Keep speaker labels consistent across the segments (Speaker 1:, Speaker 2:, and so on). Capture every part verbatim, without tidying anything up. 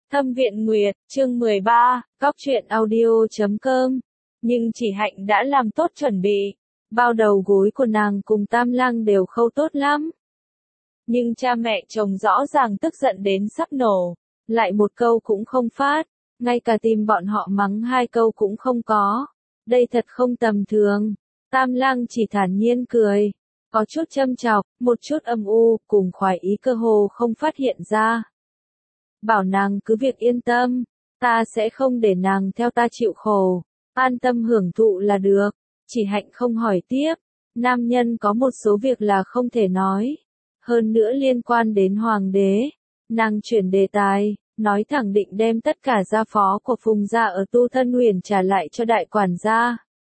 Speaker 1: Thâm Viện Nguyệt, chương mười ba, góc truyện audio chấm com. Nhưng chỉ Hạnh đã làm tốt chuẩn bị. Bao đầu gối của nàng cùng Tam Lang đều khâu tốt lắm. Nhưng cha mẹ chồng rõ ràng tức giận đến sắp nổ. Lại một câu cũng không phát. Ngay cả tim bọn họ mắng hai câu cũng không có. Đây thật không tầm thường. Tam Lang chỉ thản nhiên cười. Có chút châm chọc, một chút âm u, cùng khoái ý cơ hồ không phát hiện ra. Bảo nàng cứ việc yên tâm, ta sẽ không để nàng theo ta chịu khổ, an tâm hưởng thụ là được. Chỉ Hạnh không hỏi tiếp, nam nhân có một số việc là không thể nói, hơn nữa liên quan đến hoàng đế. Nàng chuyển đề tài, nói thẳng định đem tất cả gia phó của Phùng gia ở Tu Thân Huyền trả lại cho đại quản gia.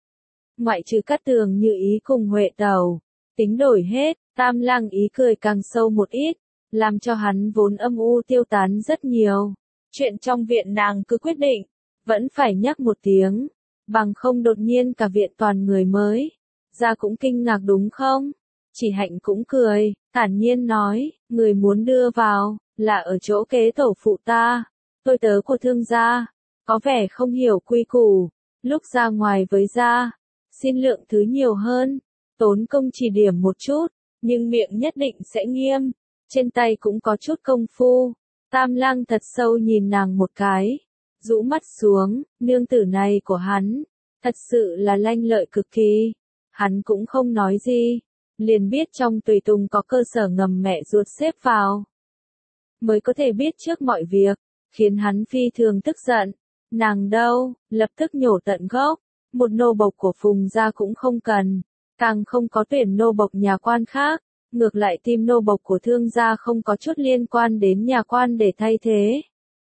Speaker 1: Ngoại trừ Cát Tường Như ý cùng Huệ Tẩu, tính đổi hết. Tam Lang ý cười càng sâu một ít, làm cho hắn vốn âm u tiêu tán rất nhiều. Chuyện trong viện nàng cứ quyết định, vẫn phải nhắc một tiếng, bằng không đột nhiên cả viện toàn người mới. Ra cũng kinh ngạc đúng không? Chỉ Hạnh cũng cười, thản nhiên nói, người muốn đưa vào, là ở chỗ kế tổ phụ ta, tôi tớ của thương gia, có vẻ không hiểu quy củ, lúc ra ngoài với gia, xin lượng thứ nhiều hơn, tốn công chỉ điểm một chút, nhưng miệng nhất định sẽ nghiêm. Trên tay cũng có chút công phu. Tam Lang thật sâu nhìn nàng một cái, rũ mắt xuống, nương tử này của hắn, thật sự là lanh lợi cực kỳ. Hắn cũng không nói gì, liền biết trong tùy tùng có cơ sở ngầm mẹ ruột xếp vào. Mới có thể biết trước mọi việc, khiến hắn phi thường tức giận. Nàng đâu, lập tức nhổ tận gốc, một nô bộc của Phùng gia cũng không cần, càng không có tuyển nô bộc nhà quan khác. Ngược lại tim nô bộc của thương gia không có chút liên quan đến nhà quan để thay thế.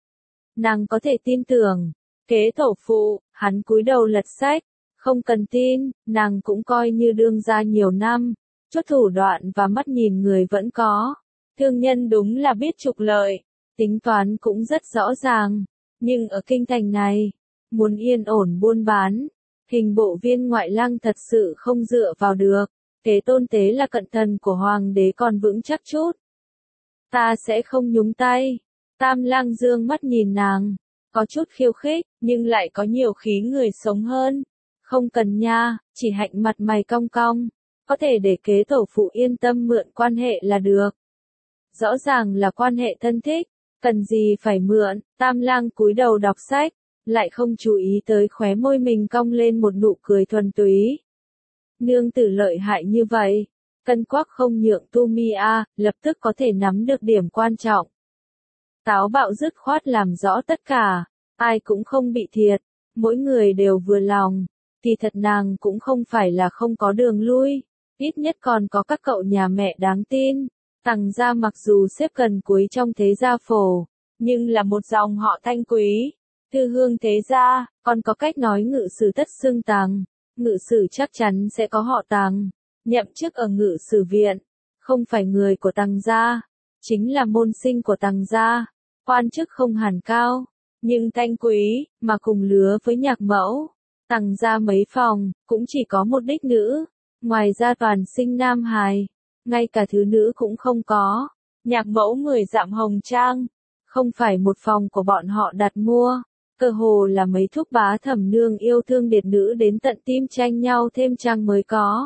Speaker 1: Nàng có thể tin tưởng, kế tổ phụ, hắn cúi đầu lật sách, không cần tin, nàng cũng coi như đương gia nhiều năm, chút thủ đoạn và mắt nhìn người vẫn có. Thương nhân đúng là biết trục lợi, tính toán cũng rất rõ ràng, nhưng ở kinh thành này, muốn yên ổn buôn bán, hình bộ viên ngoại lang thật sự không dựa vào được. Kế tôn tế là cận thần của hoàng đế còn vững chắc chút. Ta sẽ không nhúng tay. Tam Lang dương mắt nhìn nàng, có chút khiêu khích, nhưng lại có nhiều khí người sống hơn. Không cần nha, Chỉ Hạnh mặt mày cong cong, có thể để kế tổ phụ yên tâm mượn quan hệ là được. Rõ ràng là quan hệ thân thích, cần gì phải mượn. Tam Lang cúi đầu đọc sách, lại không chú ý tới khóe môi mình cong lên một nụ cười thuần túy. Nương tử lợi hại như vậy, cân quắc không nhượng tu mi a, lập tức có thể nắm được điểm quan trọng. Táo bạo dứt khoát làm rõ tất cả, ai cũng không bị thiệt, mỗi người đều vừa lòng, thì thật nàng cũng không phải là không có đường lui, ít nhất còn có các cậu nhà mẹ đáng tin. Tằng gia mặc dù xếp gần cuối trong thế gia phổ, nhưng là một dòng họ thanh quý, thư hương thế gia, còn có cách nói ngự sử tất xưng Tằng. Ngự sử chắc chắn sẽ có họ Tằng, nhậm chức ở ngự sử viện, không phải người của Tằng gia, chính là môn sinh của Tằng gia, quan chức không hẳn cao, nhưng thanh quý, mà cùng lứa với nhạc mẫu. Tằng gia mấy phòng, cũng chỉ có một đích nữ, ngoài ra toàn sinh nam hài, ngay cả thứ nữ cũng không có. Nhạc mẫu người dạm hồng trang, không phải một phòng của bọn họ đặt mua. Cơ hồ là mấy thúc bá thẩm nương yêu thương điệt nữ đến tận tim tranh nhau thêm trang mới có.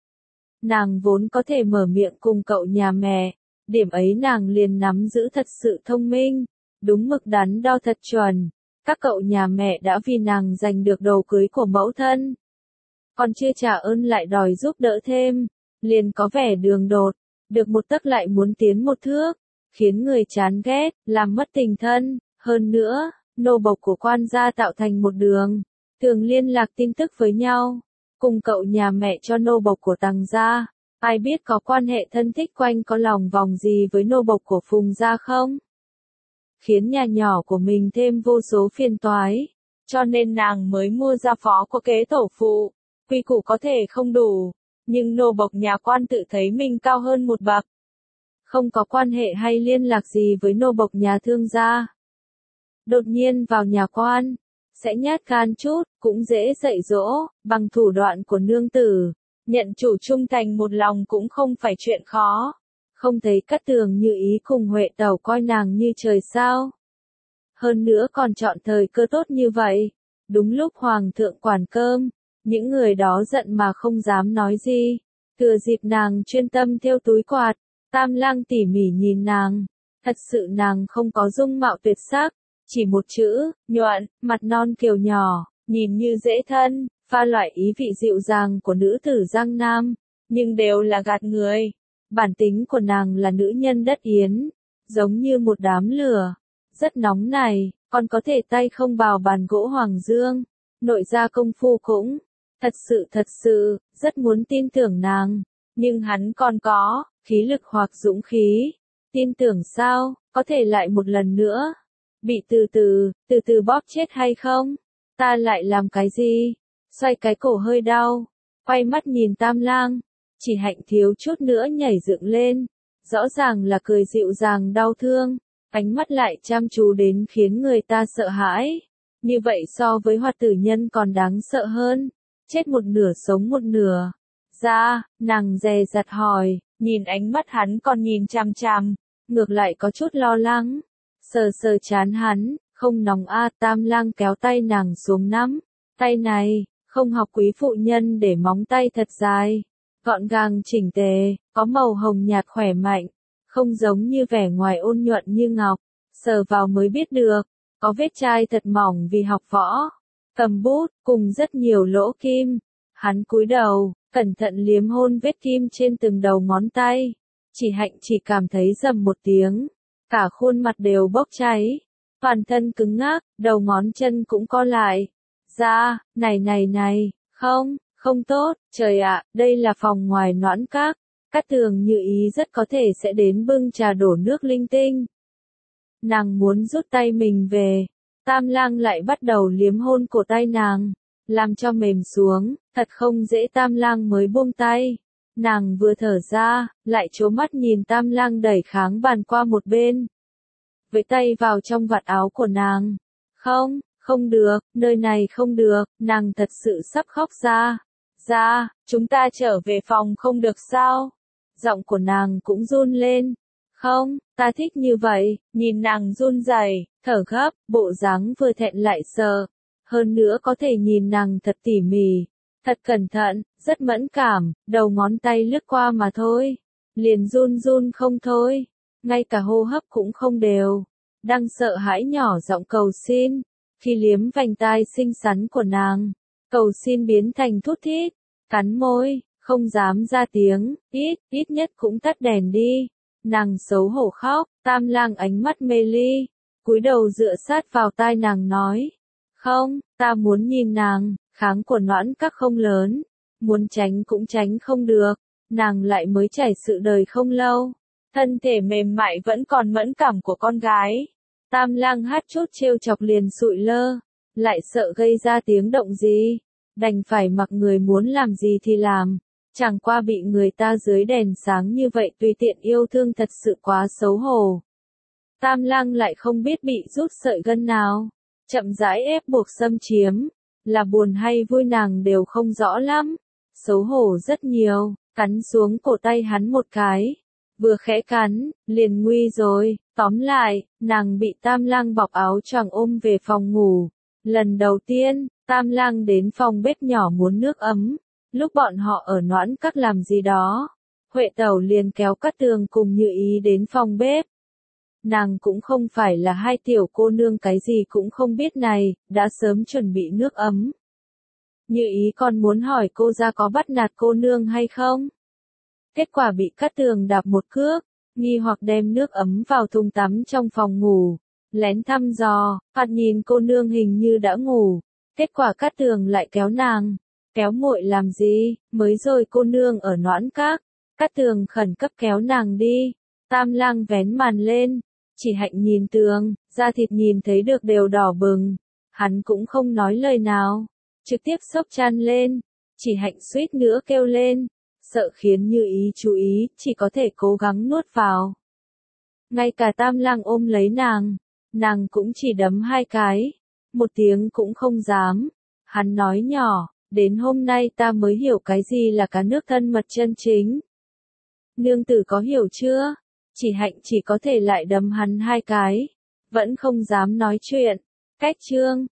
Speaker 1: Nàng vốn có thể mở miệng cùng cậu nhà mẹ, điểm ấy nàng liền nắm giữ thật sự thông minh, đúng mực đắn đo thật chuẩn. Các cậu nhà mẹ đã vì nàng giành được đồ cưới của mẫu thân, còn chưa trả ơn lại đòi giúp đỡ thêm, liền có vẻ đường đột, được một tấc lại muốn tiến một thước, khiến người chán ghét, làm mất tình thân. Hơn nữa, nô bộc của quan gia tạo thành một đường, thường liên lạc tin tức với nhau, cùng cậu nhà mẹ cho nô bộc của Tằng gia, ai biết có quan hệ thân thích quanh có lòng vòng gì với nô bộc của Phùng gia không? Khiến nhà nhỏ của mình thêm vô số phiền toái, cho nên nàng mới mua gia phó của kế tổ phụ. Quy củ có thể không đủ, nhưng nô bộc nhà quan tự thấy mình cao hơn một bậc, không có quan hệ hay liên lạc gì với nô bộc nhà thương gia. Đột nhiên vào nhà quan, sẽ nhát gan chút, cũng dễ dạy dỗ, bằng thủ đoạn của nương tử, nhận chủ trung thành một lòng cũng không phải chuyện khó. Không thấy Cát Tường Như ý cùng Huệ Tẩu coi nàng như trời sao. Hơn nữa còn chọn thời cơ tốt như vậy. Đúng lúc hoàng thượng quản cơm, những người đó giận mà không dám nói gì. Thừa dịp nàng chuyên tâm thêu túi quạt, Tam Lang tỉ mỉ nhìn nàng. Thật sự nàng không có dung mạo tuyệt sắc, chỉ một chữ, nhuận, mặt non kiều nhỏ, nhìn như dễ thân, pha loại ý vị dịu dàng của nữ tử Giang Nam, nhưng đều là gạt người. Bản tính của nàng là nữ nhân đất Yến, giống như một đám lửa, rất nóng này, còn có thể tay không vào bàn gỗ Hoàng Dương, nội gia công phu cũng, thật sự thật sự, rất muốn tin tưởng nàng, nhưng hắn còn có, khí lực hoặc dũng khí, tin tưởng sao, có thể lại một lần nữa, bị từ từ, từ từ bóp chết hay không, ta lại làm cái gì, xoay cái cổ hơi đau, quay mắt nhìn Tam Lang, chỉ hạnh thiếu chút nữa nhảy dựng lên, rõ ràng là cười dịu dàng đau thương, ánh mắt lại chăm chú đến khiến người ta sợ hãi, như vậy so với Hoạt Tử Nhân còn đáng sợ hơn, chết một nửa sống một nửa. Ra, nàng dè dặt hỏi, nhìn ánh mắt hắn còn nhìn chằm chằm, ngược lại có chút lo lắng, sờ sờ chán hắn, không nóng a. Tam Lang kéo tay nàng xuống nắm, tay này, không học quý phụ nhân để móng tay thật dài, gọn gàng chỉnh tề, có màu hồng nhạt khỏe mạnh, không giống như vẻ ngoài ôn nhuận như ngọc, sờ vào mới biết được, có vết chai thật mỏng vì học võ, cầm bút, cùng rất nhiều lỗ kim, hắn cúi đầu, cẩn thận liếm hôn vết kim trên từng đầu ngón tay, chỉ hạnh chỉ cảm thấy rầm một tiếng, cả khuôn mặt đều bốc cháy, toàn thân cứng ngắc, đầu ngón chân cũng co lại, ra, này này này, không, không tốt, trời ạ, đây là phòng ngoài Noãn Các, Cát Tường Như Ý rất có thể sẽ đến bưng trà đổ nước linh tinh. Nàng muốn rút tay mình về, Tam Lang lại bắt đầu liếm hôn cổ tay nàng, làm cho mềm xuống, thật không dễ. Tam Lang mới buông tay, nàng vừa thở ra, lại trố mắt nhìn Tam Lang đẩy kháng bàn qua một bên, với tay vào trong vạt áo của nàng, không, không được, nơi này không được, nàng thật sự sắp khóc ra, ra, chúng ta trở về phòng không được sao, giọng của nàng cũng run lên, không, ta thích như vậy, nhìn nàng run rẩy, thở gấp, bộ dáng vừa thẹn lại sợ, hơn nữa có thể nhìn nàng thật tỉ mỉ, thật cẩn thận, rất mẫn cảm, đầu ngón tay lướt qua mà thôi, liền run run không thôi, ngay cả hô hấp cũng không đều, đang sợ hãi nhỏ giọng cầu xin, khi liếm vành tai xinh xắn của nàng, cầu xin biến thành thút thít, cắn môi, không dám ra tiếng, ít, ít nhất cũng tắt đèn đi. Nàng xấu hổ khóc, Tam Lang ánh mắt mê ly, cúi đầu dựa sát vào tai nàng nói, không, ta muốn nhìn nàng, kháng của Noãn Các không lớn, muốn tránh cũng tránh không được, nàng lại mới trải sự đời không lâu, thân thể mềm mại vẫn còn mẫn cảm của con gái. Tam Lang hát chút trêu chọc liền sụi lơ, lại sợ gây ra tiếng động gì, đành phải mặc người muốn làm gì thì làm. Chẳng qua bị người ta dưới đèn sáng như vậy tùy tiện yêu thương thật sự quá xấu hổ. Tam Lang lại không biết bị rút sợi gân nào, chậm rãi ép buộc xâm chiếm, là buồn hay vui nàng đều không rõ lắm, xấu hổ rất nhiều, cắn xuống cổ tay hắn một cái, vừa khẽ cắn, liền nguy rồi, tóm lại, nàng bị Tam Lang bọc áo choàng ôm về phòng ngủ. Lần đầu tiên, Tam Lang đến phòng bếp nhỏ muốn nước ấm. Lúc bọn họ ở Noãn Các làm gì đó, Huệ Tẩu liền kéo Cát Tường cùng Như Ý đến phòng bếp. Nàng cũng không phải là hai tiểu cô nương cái gì cũng không biết này, đã sớm chuẩn bị nước ấm. Như Ý còn muốn hỏi cô ra có bắt nạt cô nương hay không. Kết quả bị Cát Tường đạp một cước, nghi hoặc đem nước ấm vào thùng tắm trong phòng ngủ, lén thăm dò, phạt nhìn cô nương hình như đã ngủ. Kết quả Cát Tường lại kéo nàng. Kéo muội làm gì, mới rồi cô nương ở Noãn Các, Cát Tường khẩn cấp kéo nàng đi, Tam Lang vén màn lên, chỉ hạnh nhìn tường, da thịt nhìn thấy được đều đỏ bừng, hắn cũng không nói lời nào, trực tiếp xốc chăn lên, chỉ hạnh suýt nữa kêu lên, sợ khiến Như Ý chú ý, chỉ có thể cố gắng nuốt vào. Ngay cả Tam Lang ôm lấy nàng, nàng cũng chỉ đấm hai cái, một tiếng cũng không dám, hắn nói nhỏ. Đến hôm nay ta mới hiểu cái gì là cá nước thân mật chân chính. Nương tử có hiểu chưa? Chỉ hạnh chỉ có thể lại đấm hắn hai cái. vẫn không dám nói chuyện. Cách chương